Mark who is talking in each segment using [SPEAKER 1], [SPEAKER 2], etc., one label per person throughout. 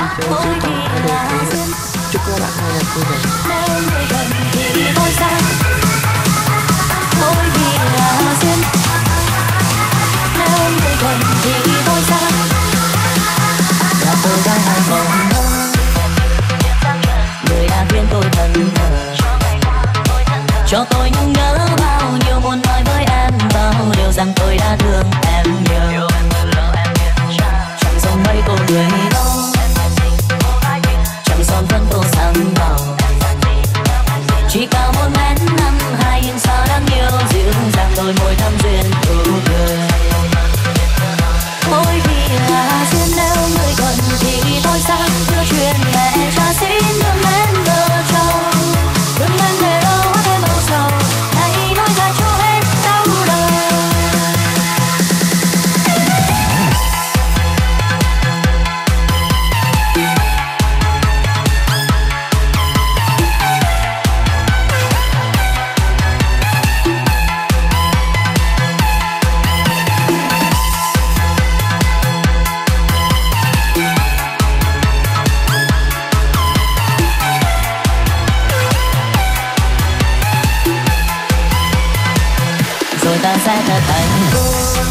[SPEAKER 1] chơi chứng tỏ thay đổi thế hệ. Chúc các bạn hai ngày vui vẻ.
[SPEAKER 2] Nếu người gần thì thôi xa, thôi vì là duyên. Nếu người gần thì thôi xa, là tôi đang hai mộng mơ. Người đã khiến tôi thân thờ, cho tôi nhung nhớ bao nhiêu muốn nói với em bao điều rằng tôi đã thương em nhiều. Chẳng giống mấy cô người đâu, chẳng son phấn tô sáng màu, chỉ cao một mét năm hai nhưng sao đáng yêu dịu dàng đôi môi thắm duyên nụ cười. Thôi vì là duyên nếu người gần thì thôi xa, đưa chuyện mẹ cha xin đừng em bờ trâu, đừng em để đâu thêm âu sầu, hãy nói ra cho hết đau đầu. Rồi ta sẽ thật hạnh phúc,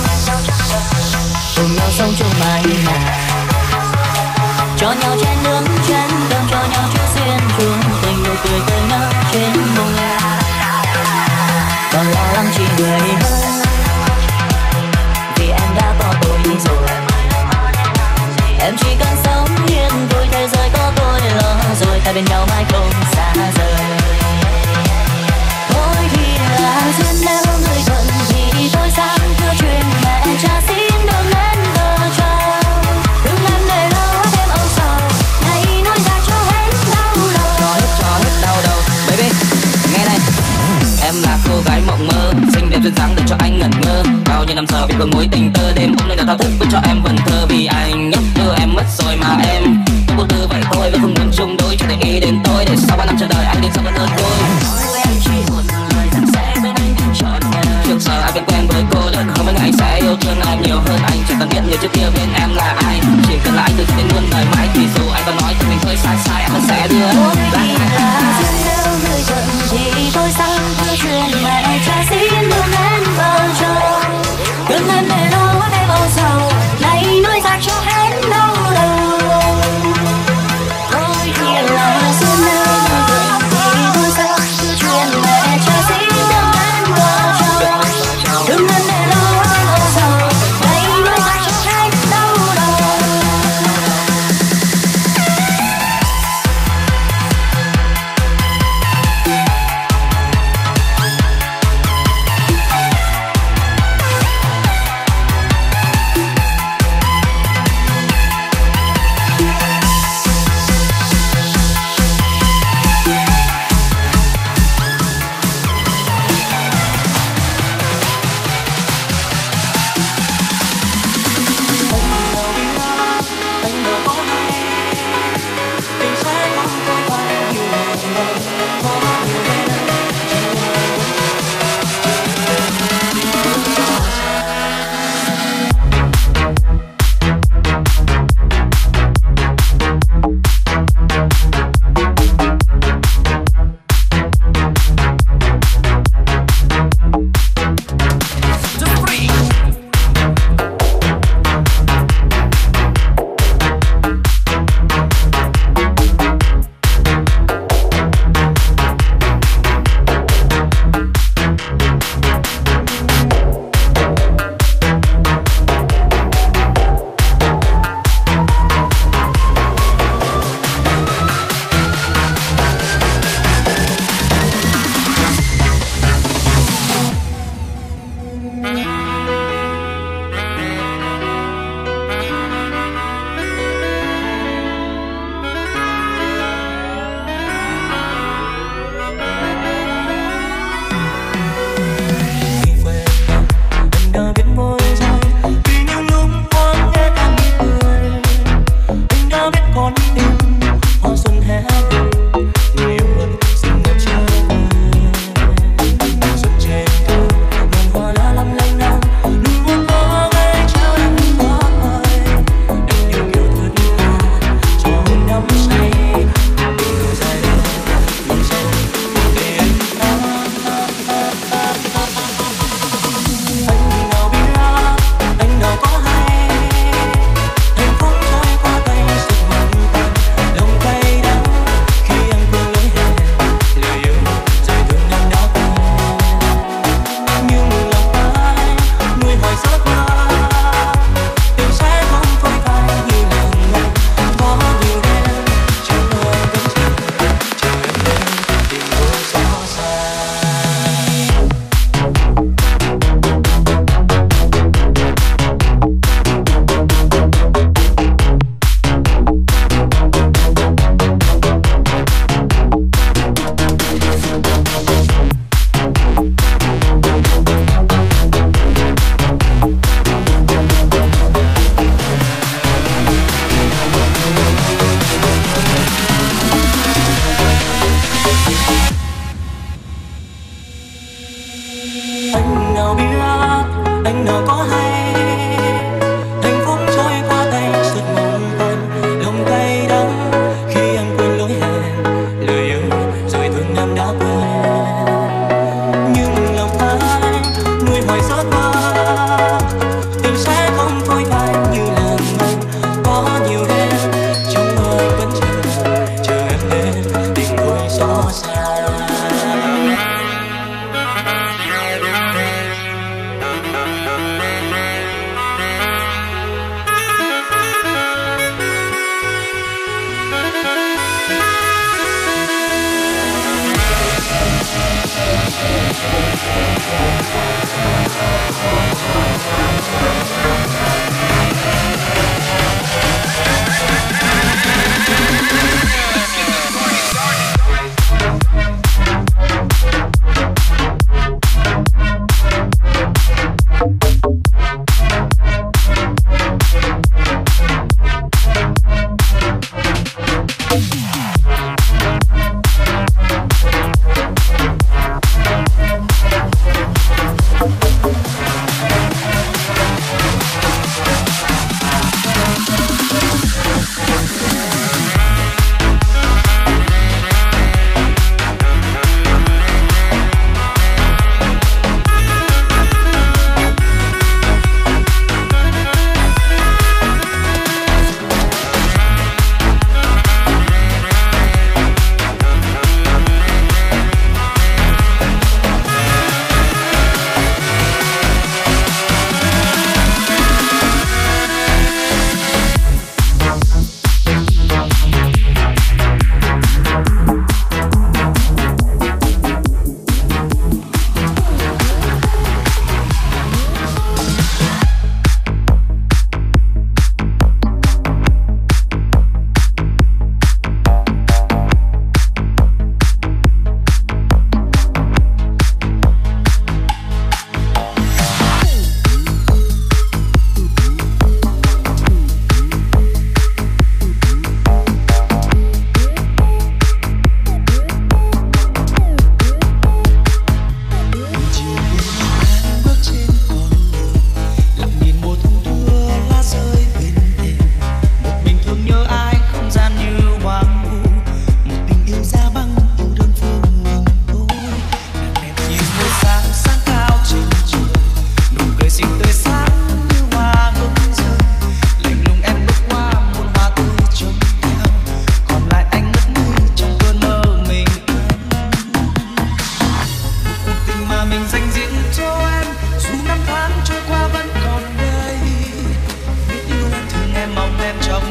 [SPEAKER 2] cùng nhau sống chung mái nhà, cho nhau chén nước chén cơm, cho nhau chút duyên chuông tình, nụ cười tươi nở trên môi. Còn lo lắng chỉ người hơn, vì em đã có tôi rồi. Em chỉ cần sống yên vui, thế giới có tôi lo rồi, ta bên nhau mãi không xa rời. Thôi thì là duyên nếu người gần thì thôi xa, đưa chuyện mẹ cha xin đừng lên bờ trâu, đừng em để lâu thêm âu sầu, hãy nói ra cho hết đau đầu.
[SPEAKER 3] Cho hết đau đầu. Baby, nghe này. Em là cô gái mộng mơ, xinh đẹp duyên dáng để cho anh ngẩn ngơ. Bao nhiêu năm giờ vì con mối tình tơ, đêm hôm nay đã thao thức với cho em vần thơ. Vì anh nhấp đưa em mất rồi mà em vô tư vậy thôi, và không muốn chung đôi cho để ý đến tôi để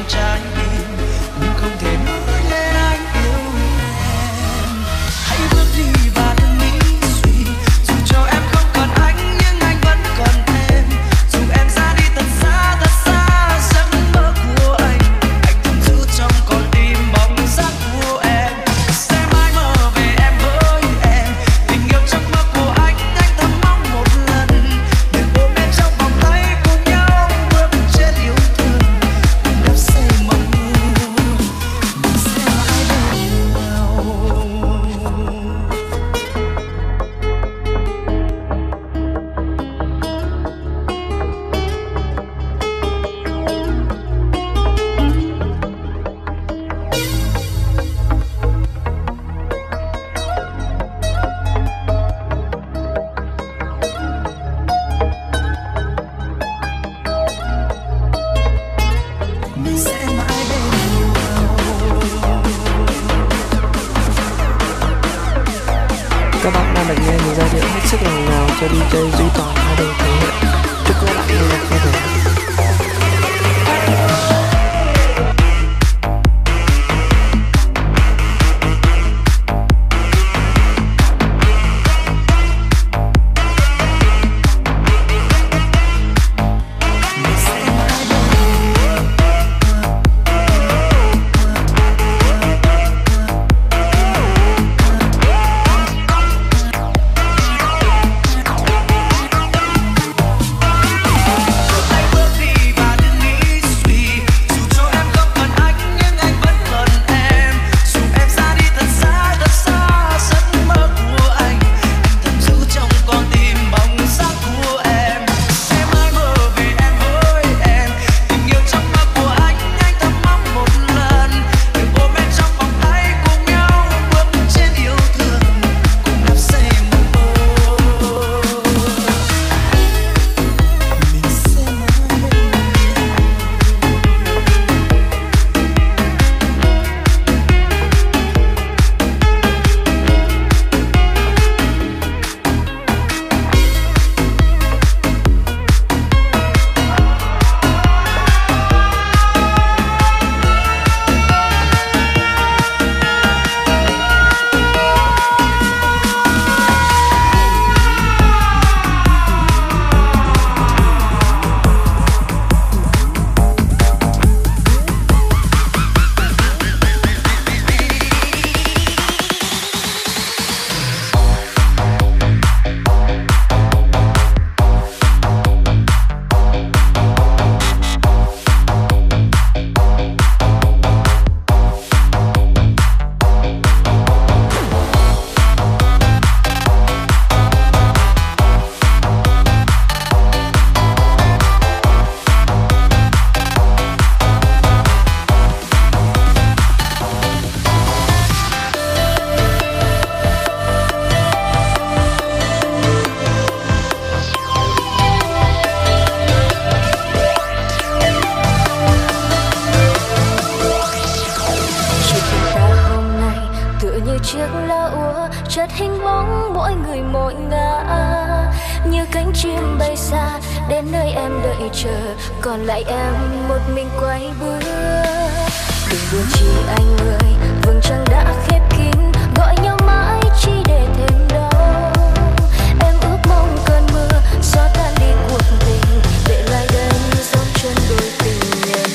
[SPEAKER 4] trái tim nhưng không thể nói lên anh yêu em. Hãy bước đi và đừng nghĩ suy, dù cho em không còn anh nhưng anh vẫn còn em. Dù em ra đi thật xa giấc mơ của anh thầm giữ trong con tim bóng dáng của em. Sẽ mãi mơ về em với em, tình yêu trong mơ của anh thầm mong một lần được ôm em trong vòng tay cùng nhau bước trên yêu thương, cùng đắp xây mộng mơ mình sẽ mãi bên nhau. Mình sẽ mãi bên nhau.
[SPEAKER 1] Các bạn đang được nghe những giai điệu hết sức ngọt ngào cho DJ Duy Toàn hai đời thể hiện. Chúc các bạn nghe nhạc vui vẻ.
[SPEAKER 5] chiếc lá úa chợt hình bóng mỗi người mỗi ngã, như cánh chim bay xa đến nơi em đợi chờ, còn lại em một mình quay bước. Đừng buồn chi anh ơi, vầng trăng đã khép kín, gọi nhau mãi chỉ để thêm đau. Em ước mong cơn mưa xóa tan đi cuộc tình, để lại đây dấu chân đôi tình nhân.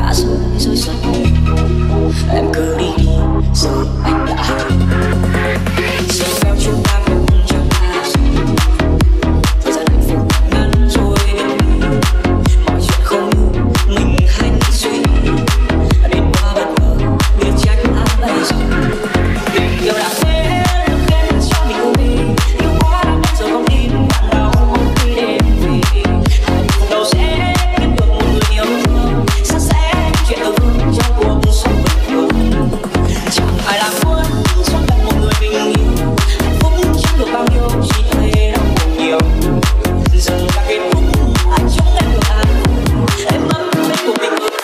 [SPEAKER 2] đã rơi rất nhiều. Em cứ đi đi rồi anh đã hay. Giờ theo chúng ta cũng chẳng là gì. Thời gian hạnh phúc ngắn rồi em đi. Mọi chuyện không như mình hay nghĩ suy. Đến qua bất ngờ biết trách ai bây giờ. Tình yêu đã thế lúc em cho mình đi. Yêu quá đã biết giờ không tin bạn đâu khi đêm về. Hạnh phúc đâu sẽ kiếm được một người yêu thương. Sẽ chuyện yêu thương trong cuộc sống bình thường. Chẳng ai làm muốn sống cạnh một người mình yêu. Hạnh phúc chẳng được bao nhiêu chỉ thấy đau buồn nhiều. Giờ là kết thúc anh chống em được an. Em ấm bên cuộc tình yêu.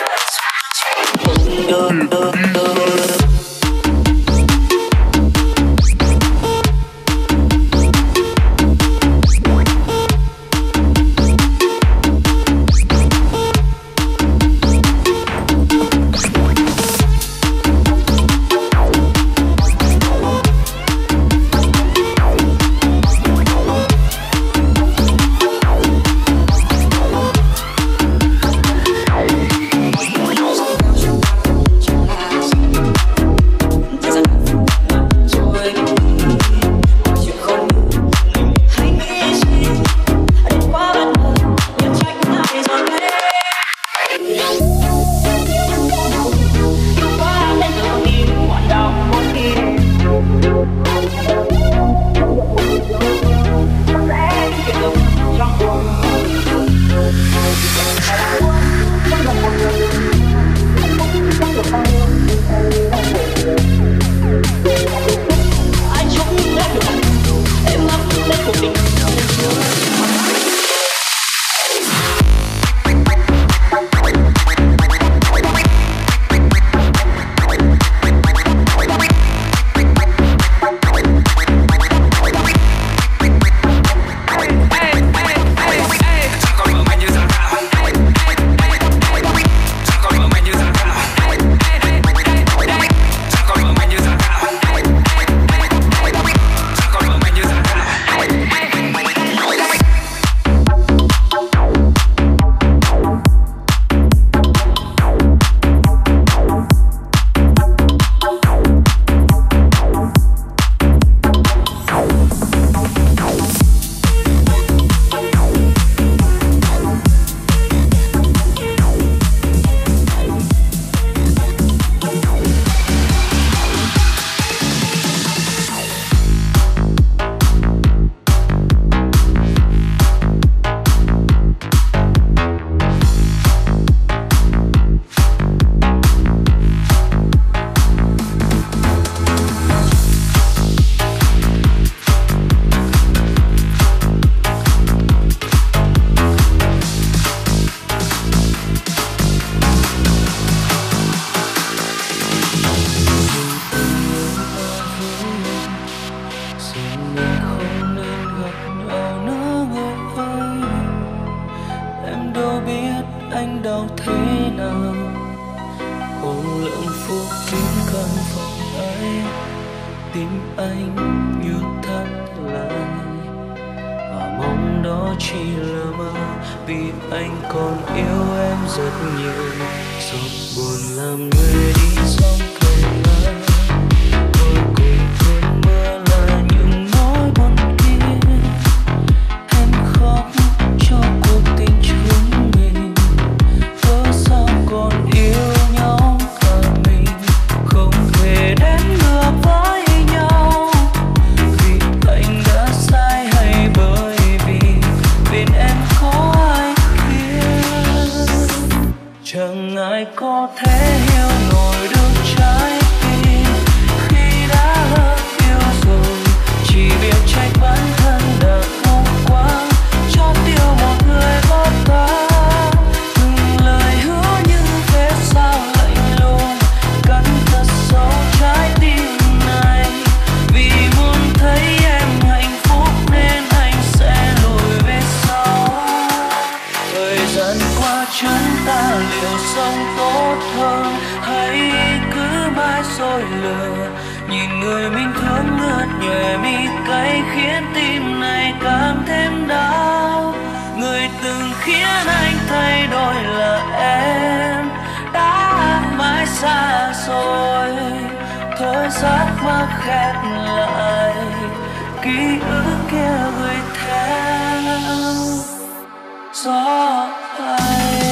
[SPEAKER 4] Nhìn người mình thương lướt nhòe mi cay khiến tim này càng thêm đau. Người từng khiến anh thay đổi là em đã thôi giấc mơ khép lại, ký ức kia gửi theo gió bay.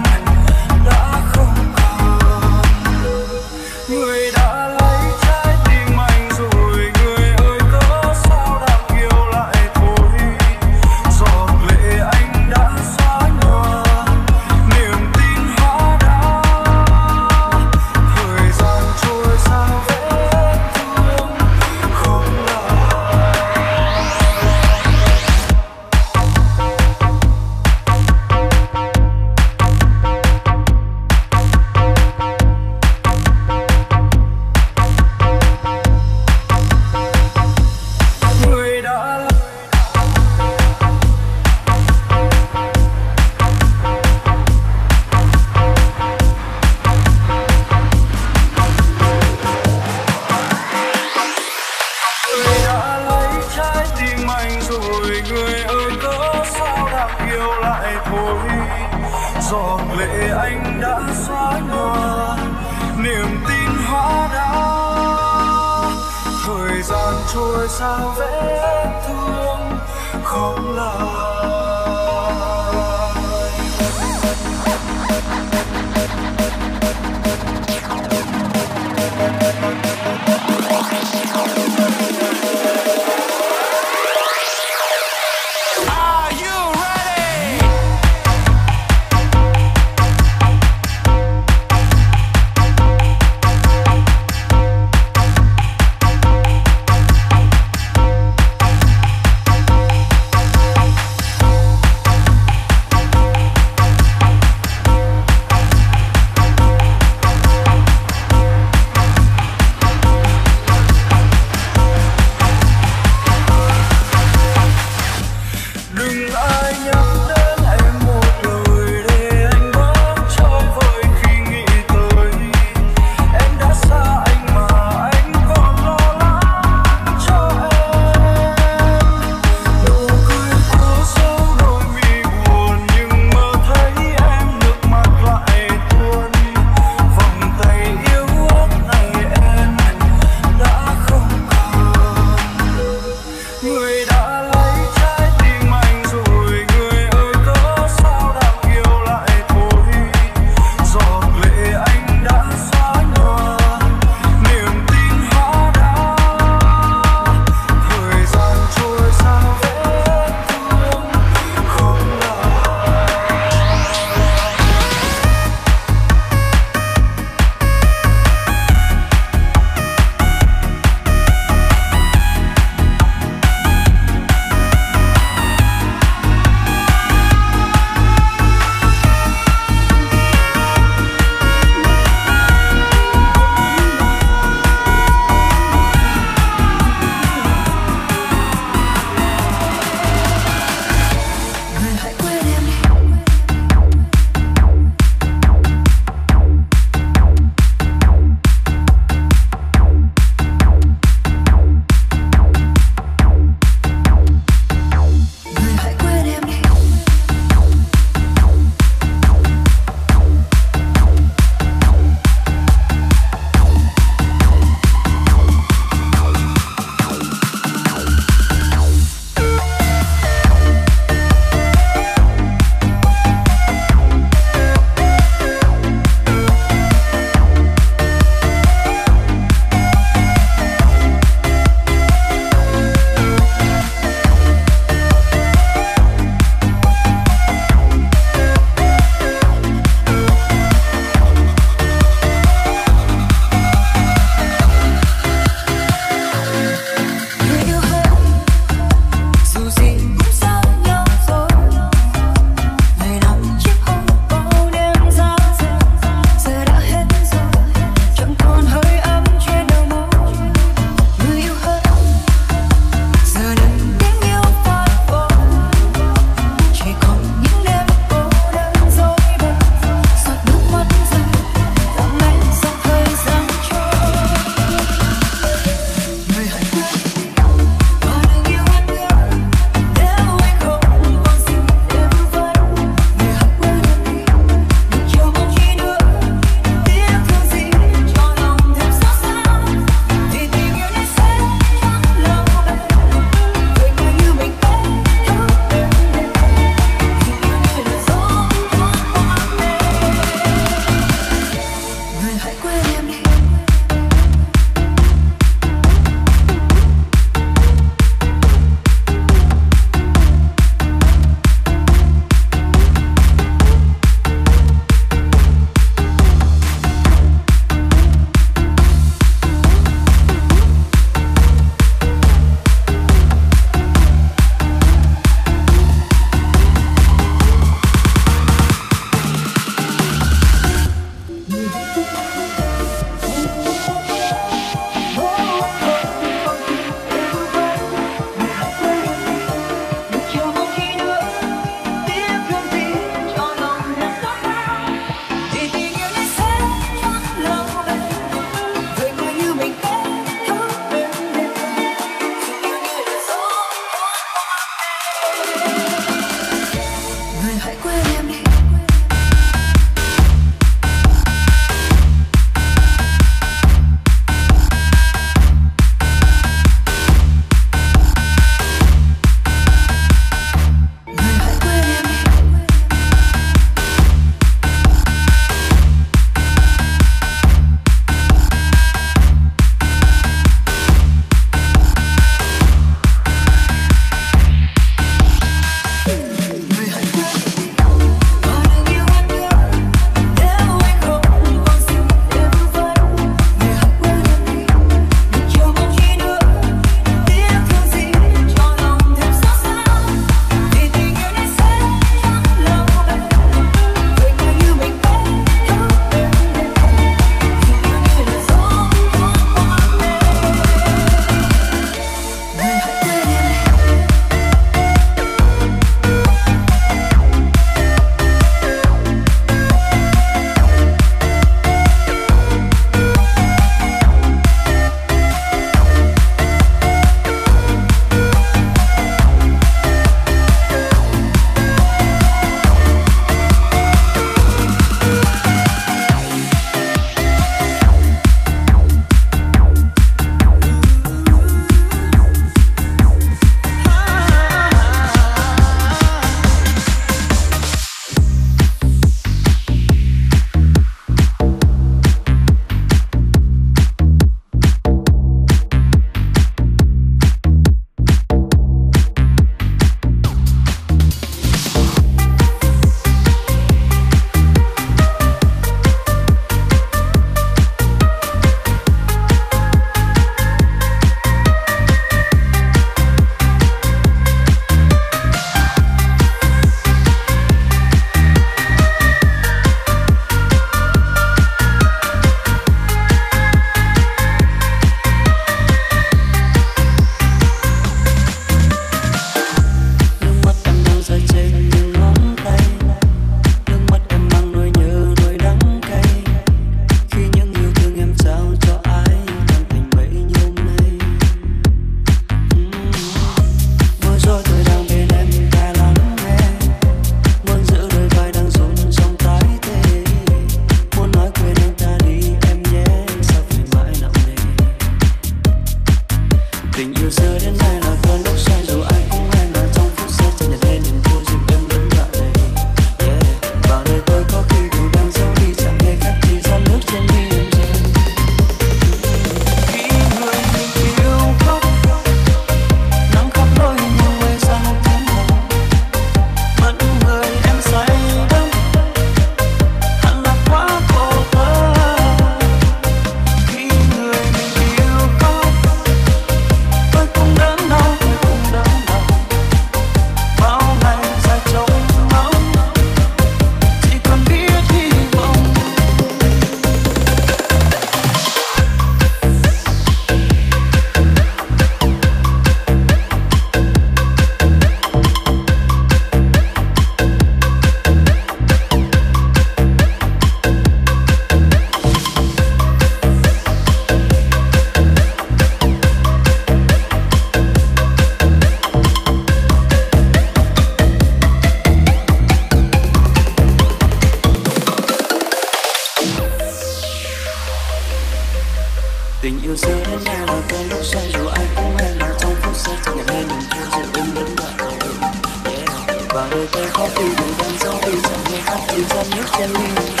[SPEAKER 1] tôi khó vì buồn đơn gió vì chẳng nghe khóc vì gian nước chân ly.